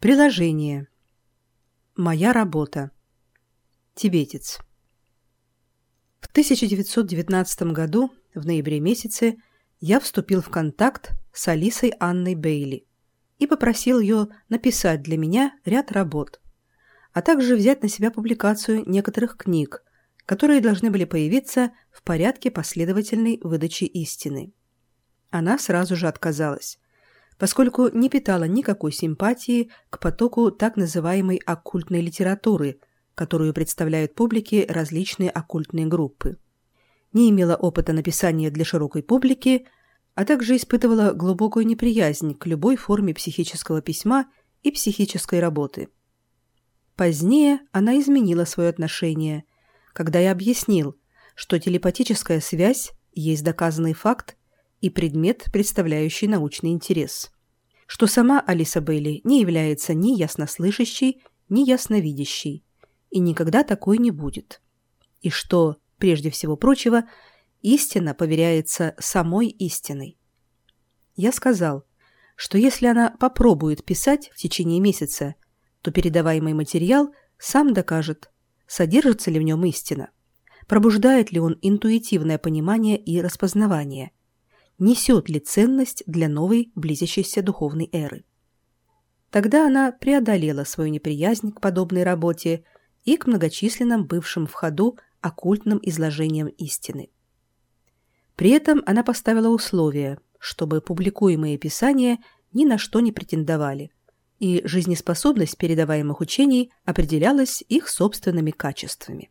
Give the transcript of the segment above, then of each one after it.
Приложение. Моя работа. Тибетец. В 1919 году, в ноябре месяце, я вступил в контакт с Алисой Анной Бейли и попросил ее написать для меня ряд работ, а также взять на себя публикацию некоторых книг, которые должны были появиться в порядке последовательной выдачи истины. Она сразу же отказалась, поскольку не питала никакой симпатии к потоку так называемой оккультной литературы, которую представляют публике различные оккультные группы, не имела опыта написания для широкой публики, а также испытывала глубокую неприязнь к любой форме психического письма и психической работы. Позднее она изменила свое отношение, когда я объяснил, что телепатическая связь есть доказанный факт и предмет, представляющий научный интерес, что сама Алиса Бейли не является ни яснослышащей, ни ясновидящей, и никогда такой не будет, и что, прежде всего прочего, истина поверяется самой истиной. Я сказал, что если она попробует писать в течение месяца, то передаваемый материал сам докажет, содержится ли в нем истина, пробуждает ли он интуитивное понимание и распознавание, несет ли ценность для новой близящейся духовной эры. Тогда она преодолела свою неприязнь к подобной работе и к многочисленным бывшим в ходу оккультным изложениям истины. При этом она поставила условие, чтобы публикуемые писания ни на что не претендовали, и жизнеспособность передаваемых учений определялась их собственными качествами.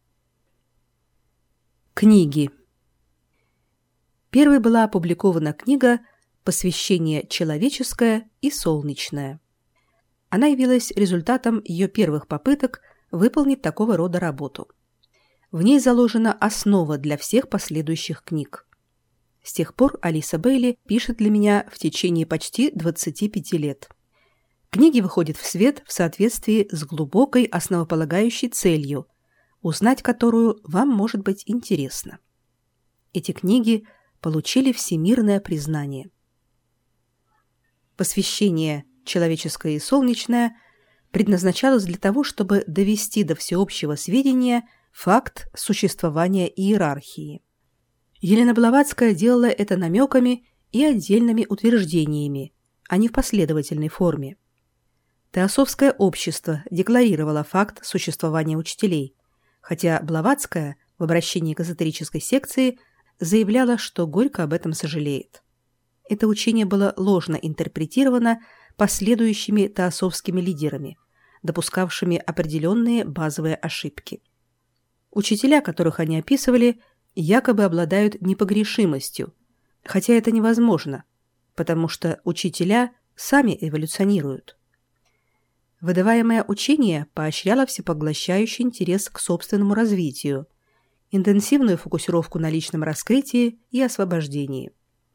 Книги. Первой была опубликована книга «Посвящение человеческое и солнечное». Она явилась результатом ее первых попыток выполнить такого рода работу. В ней заложена основа для всех последующих книг. С тех пор Алиса Бейли пишет для меня в течение почти 25 лет. Книги выходят в свет в соответствии с глубокой основополагающей целью, узнать которую вам может быть интересно. Эти книги получили всемирное признание. Посвящение «Человеческое и солнечное» предназначалось для того, чтобы довести до всеобщего сведения факт существования иерархии. Елена Блаватская делала это намеками и отдельными утверждениями, а не в последовательной форме. Теософское общество декларировало факт существования учителей, хотя Блаватская в обращении к эзотерической секции заявляла, что горько об этом сожалеет. Это учение было ложно интерпретировано последующими теософскими лидерами, допускавшими определенные базовые ошибки. Учителя, которых они описывали, якобы обладают непогрешимостью, хотя это невозможно, потому что учителя сами эволюционируют. Выдаваемое учение поощряло всепоглощающий интерес к собственному развитию, интенсивную фокусировку на личном раскрытии и освобождении.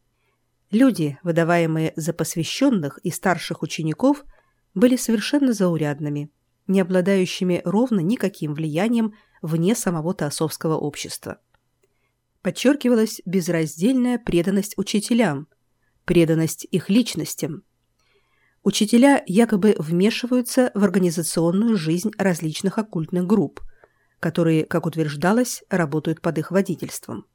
Люди, выдаваемые за посвященных и старших учеников, были совершенно заурядными, не обладающими ровно никаким влиянием вне самого теософского общества. Подчеркивалась безраздельная преданность учителям, преданность их личностям. Учителя якобы вмешиваются в организационную жизнь различных оккультных групп, которые, как утверждалось, работают под их водительством.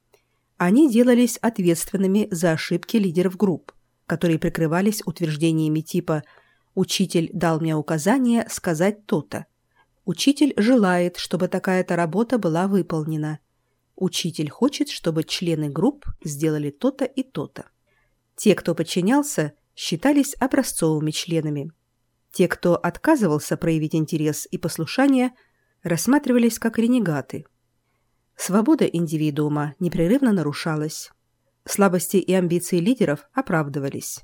Они делались ответственными за ошибки лидеров групп, которые прикрывались утверждениями типа «Учитель дал мне указание сказать то-то», «Учитель желает, чтобы такая-то работа была выполнена», «Учитель хочет, чтобы члены групп сделали то-то и то-то». Те, кто подчинялся, считались образцовыми членами. Те, кто отказывался проявить интерес и послушание, рассматривались как ренегаты. Свобода индивидуума непрерывно нарушалась. Слабости и амбиции лидеров оправдывались.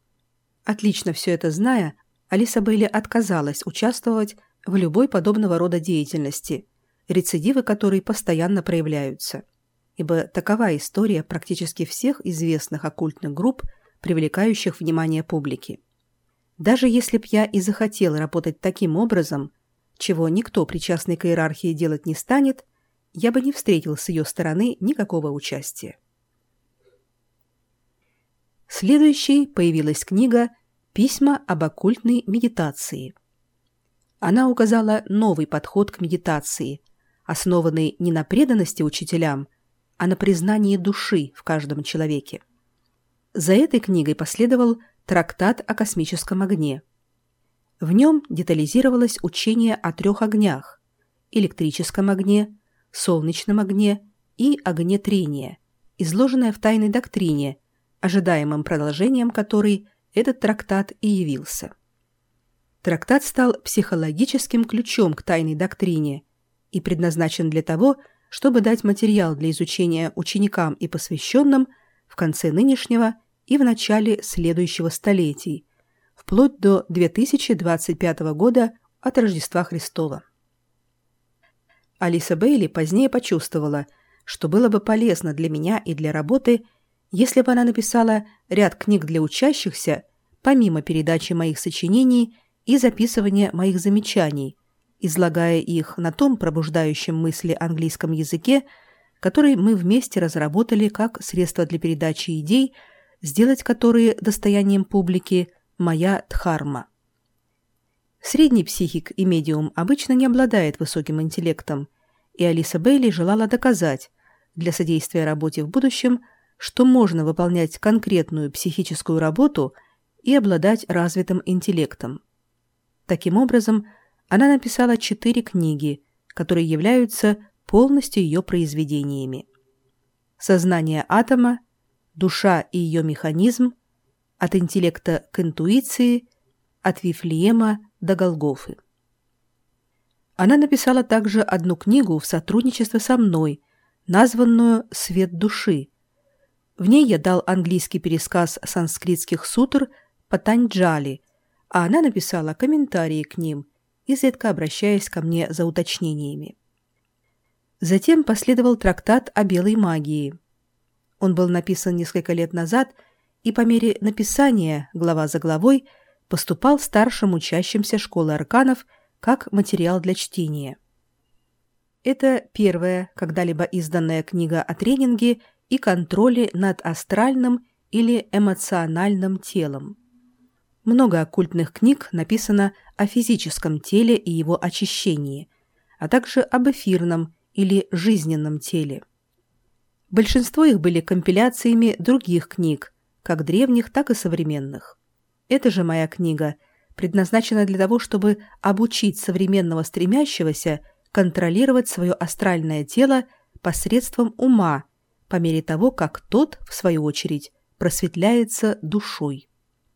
Отлично все это зная, Алиса Бейли отказалась участвовать в любой подобного рода деятельности, рецидивы которой постоянно проявляются, ибо такова история практически всех известных оккультных групп, привлекающих внимание публики. Даже если б я и захотел работать таким образом, чего никто, причастный к иерархии, делать не станет, я бы не встретил с ее стороны никакого участия. Следующей появилась книга Письма об оккультной медитации. Она указала новый подход к медитации, основанный не на преданности учителям, а на признании души в каждом человеке. За этой книгой последовал трактат о космическом огне. В нем детализировалось учение о 3 огнях – электрическом огне, солнечном огне и огне трения, изложенное в тайной доктрине, ожидаемым продолжением которой этот трактат и явился. Трактат стал психологическим ключом к тайной доктрине и предназначен для того, чтобы дать материал для изучения ученикам и посвященным в конце нынешнего и в начале следующего столетий, вплоть до 2025 года от Рождества Христова. Алиса Бейли позднее почувствовала, что было бы полезно для меня и для работы, если бы она написала ряд книг для учащихся, помимо передачи моих сочинений и записывания моих замечаний, излагая их на том пробуждающем мысли английском языке, который мы вместе разработали как средство для передачи идей, сделать которые достоянием публики моя дхарма. Средний психик и медиум обычно не обладает высоким интеллектом, и Алиса Бейли желала доказать для содействия работе в будущем, что можно выполнять конкретную психическую работу и обладать развитым интеллектом. Таким образом, она написала 4 книги, которые являются полностью ее произведениями. «Сознание атома», «Душа и ее механизм», «От интеллекта к интуиции», «От Вифлеема до Голгофы». Она написала также 1 книгу в сотрудничестве со мной, названную «Свет души». В ней я дал английский пересказ санскритских сутр Патанджали, а она написала комментарии к ним, изредка обращаясь ко мне за уточнениями. Затем последовал трактат о белой магии. Он был написан несколько лет назад и по мере написания, глава за главой, поступал старшим учащимся школы арканов как материал для чтения. Это первая когда-либо изданная книга о тренинге и контроле над астральным или эмоциональным телом. Много оккультных книг написано о физическом теле и его очищении, а также об эфирном или жизненном теле. Большинство их были компиляциями других книг, как древних, так и современных. Эта же моя книга предназначена для того, чтобы обучить современного стремящегося контролировать свое астральное тело посредством ума, по мере того, как тот, в свою очередь, просветляется душой.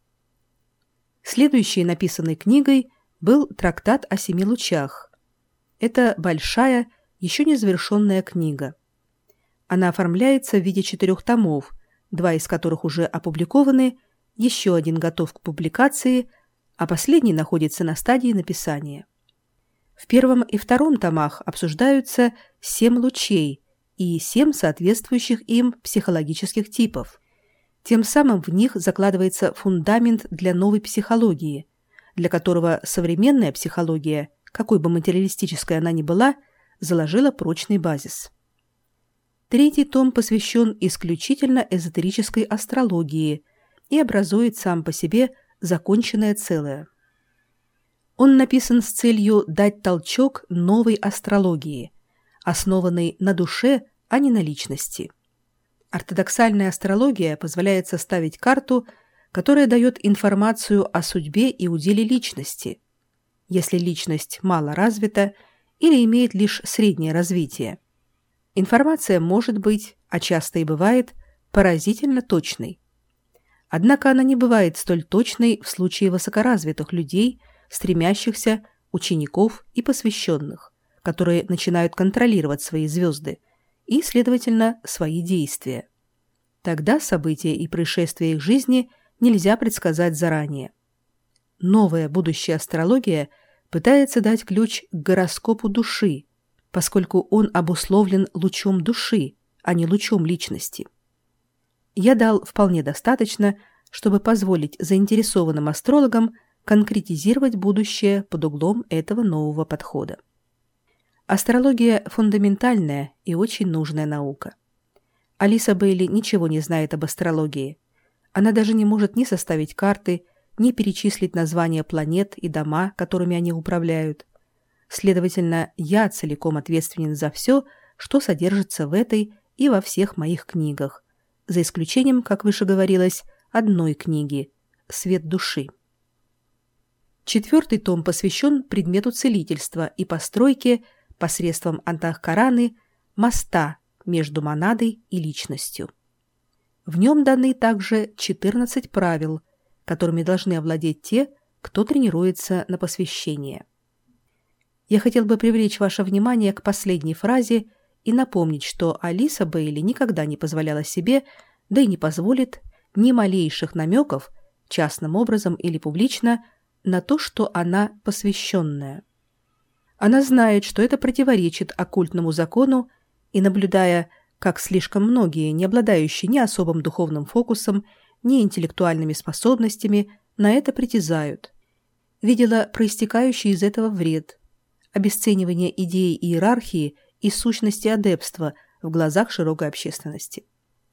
Следующей написанной книгой был трактат о 7 лучах. Это большая, еще не завершенная книга. Она оформляется в виде 4 томов, 2 из которых уже опубликованы, еще 1 готов к публикации, а последний находится на стадии написания. В 1 и 2 томах обсуждаются 7 лучей и 7 соответствующих им психологических типов. Тем самым в них закладывается фундамент для новой психологии, для которого современная психология, какой бы материалистической она ни была, заложила прочный базис. 3 том посвящен исключительно эзотерической астрологии и образует сам по себе законченное целое. Он написан с целью дать толчок новой астрологии, основанной на душе, а не на личности. Ортодоксальная астрология позволяет составить карту, которая дает информацию о судьбе и уделе личности, если личность мало развита или имеет лишь среднее развитие. Информация может быть, а часто и бывает, поразительно точной. Однако она не бывает столь точной в случае высокоразвитых людей, стремящихся, учеников и посвященных, которые начинают контролировать свои звезды и, следовательно, свои действия. Тогда события и происшествия их жизни нельзя предсказать заранее. Новая будущая астрология пытается дать ключ к гороскопу души, поскольку он обусловлен лучом души, а не лучом личности. Я дал вполне достаточно, чтобы позволить заинтересованным астрологам конкретизировать будущее под углом этого нового подхода. Астрология – фундаментальная и очень нужная наука. Алиса Бейли ничего не знает об астрологии. Она даже не может ни составить карты, ни перечислить названия планет и дома, которыми они управляют. Следовательно, я целиком ответственен за все, что содержится в этой и во всех моих книгах, за исключением, как выше говорилось, одной книги «Свет души». 4-й том посвящен предмету целительства и постройке посредством антахкараны моста между монадой и личностью. В нем даны также 14 правил, которыми должны овладеть те, кто тренируется на посвящение. Я хотел бы привлечь ваше внимание к последней фразе и напомнить, что Алиса Бейли никогда не позволяла себе, да и не позволит, ни малейших намеков, частным образом или публично, на то, что она посвященная. Она знает, что это противоречит оккультному закону, и, наблюдая, как слишком многие, не обладающие ни особым духовным фокусом, ни интеллектуальными способностями, на это притязают, видела проистекающий из этого вред, обесценивание идеи иерархии и сущности адепства в глазах широкой общественности.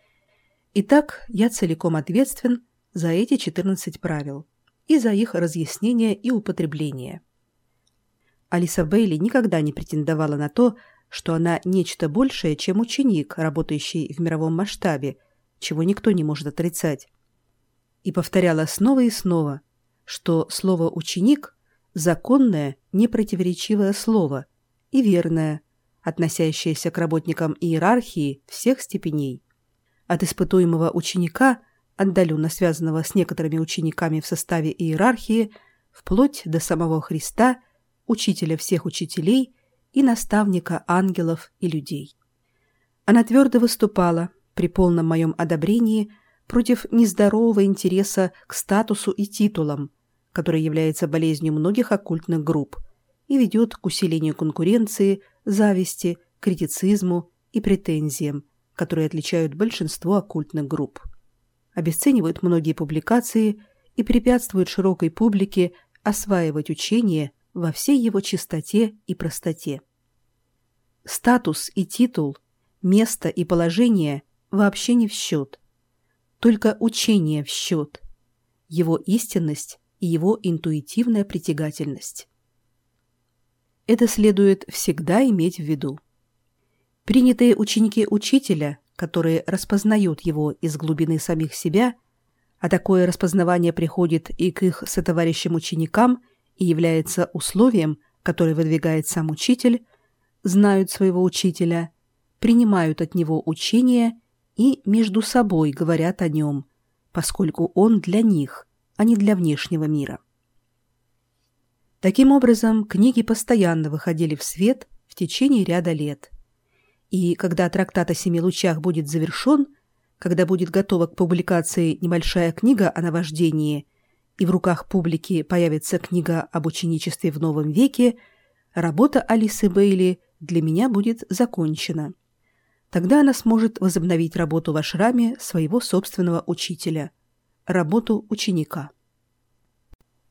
Итак, я целиком ответственен за эти 14 правил и за их разъяснение и употребление. Алиса Бейли никогда не претендовала на то, что она нечто большее, чем ученик, работающий в мировом масштабе, чего никто не может отрицать. И повторяла снова и снова, что слово «ученик» – законное, непротиворечивое слово и верное, относящееся к работникам иерархии всех степеней. От испытуемого ученика, отдаленно связанного с некоторыми учениками в составе иерархии, вплоть до самого Христа, учителя всех учителей и наставника ангелов и людей. Она твердо выступала, при полном моем одобрении, против нездорового интереса к статусу и титулам, который является болезнью многих оккультных групп и ведет к усилению конкуренции, зависти, критицизму и претензиям, которые отличают большинство оккультных групп, обесценивают многие публикации и препятствуют широкой публике осваивать учение во всей его чистоте и простоте. Статус и титул, место и положение вообще не в счет. Только учение в счет, его истинность и его интуитивная притягательность. Это следует всегда иметь в виду. Принятые ученики учителя, которые распознают его из глубины самих себя, а такое распознавание приходит и к их сотоварищам-ученикам и является условием, которое выдвигает сам учитель, знают своего учителя, принимают от него учение и между собой говорят о нем, поскольку он для них, а не для внешнего мира. Таким образом, книги постоянно выходили в свет в течение ряда лет. И когда трактат о 7 лучах будет завершен, когда будет готова к публикации небольшая книга о наваждении, и в руках публики появится книга об ученичестве в новом веке, работа Алисы Бейли для меня будет закончена. Тогда она сможет возобновить работу в ашраме своего собственного учителя, работу ученика.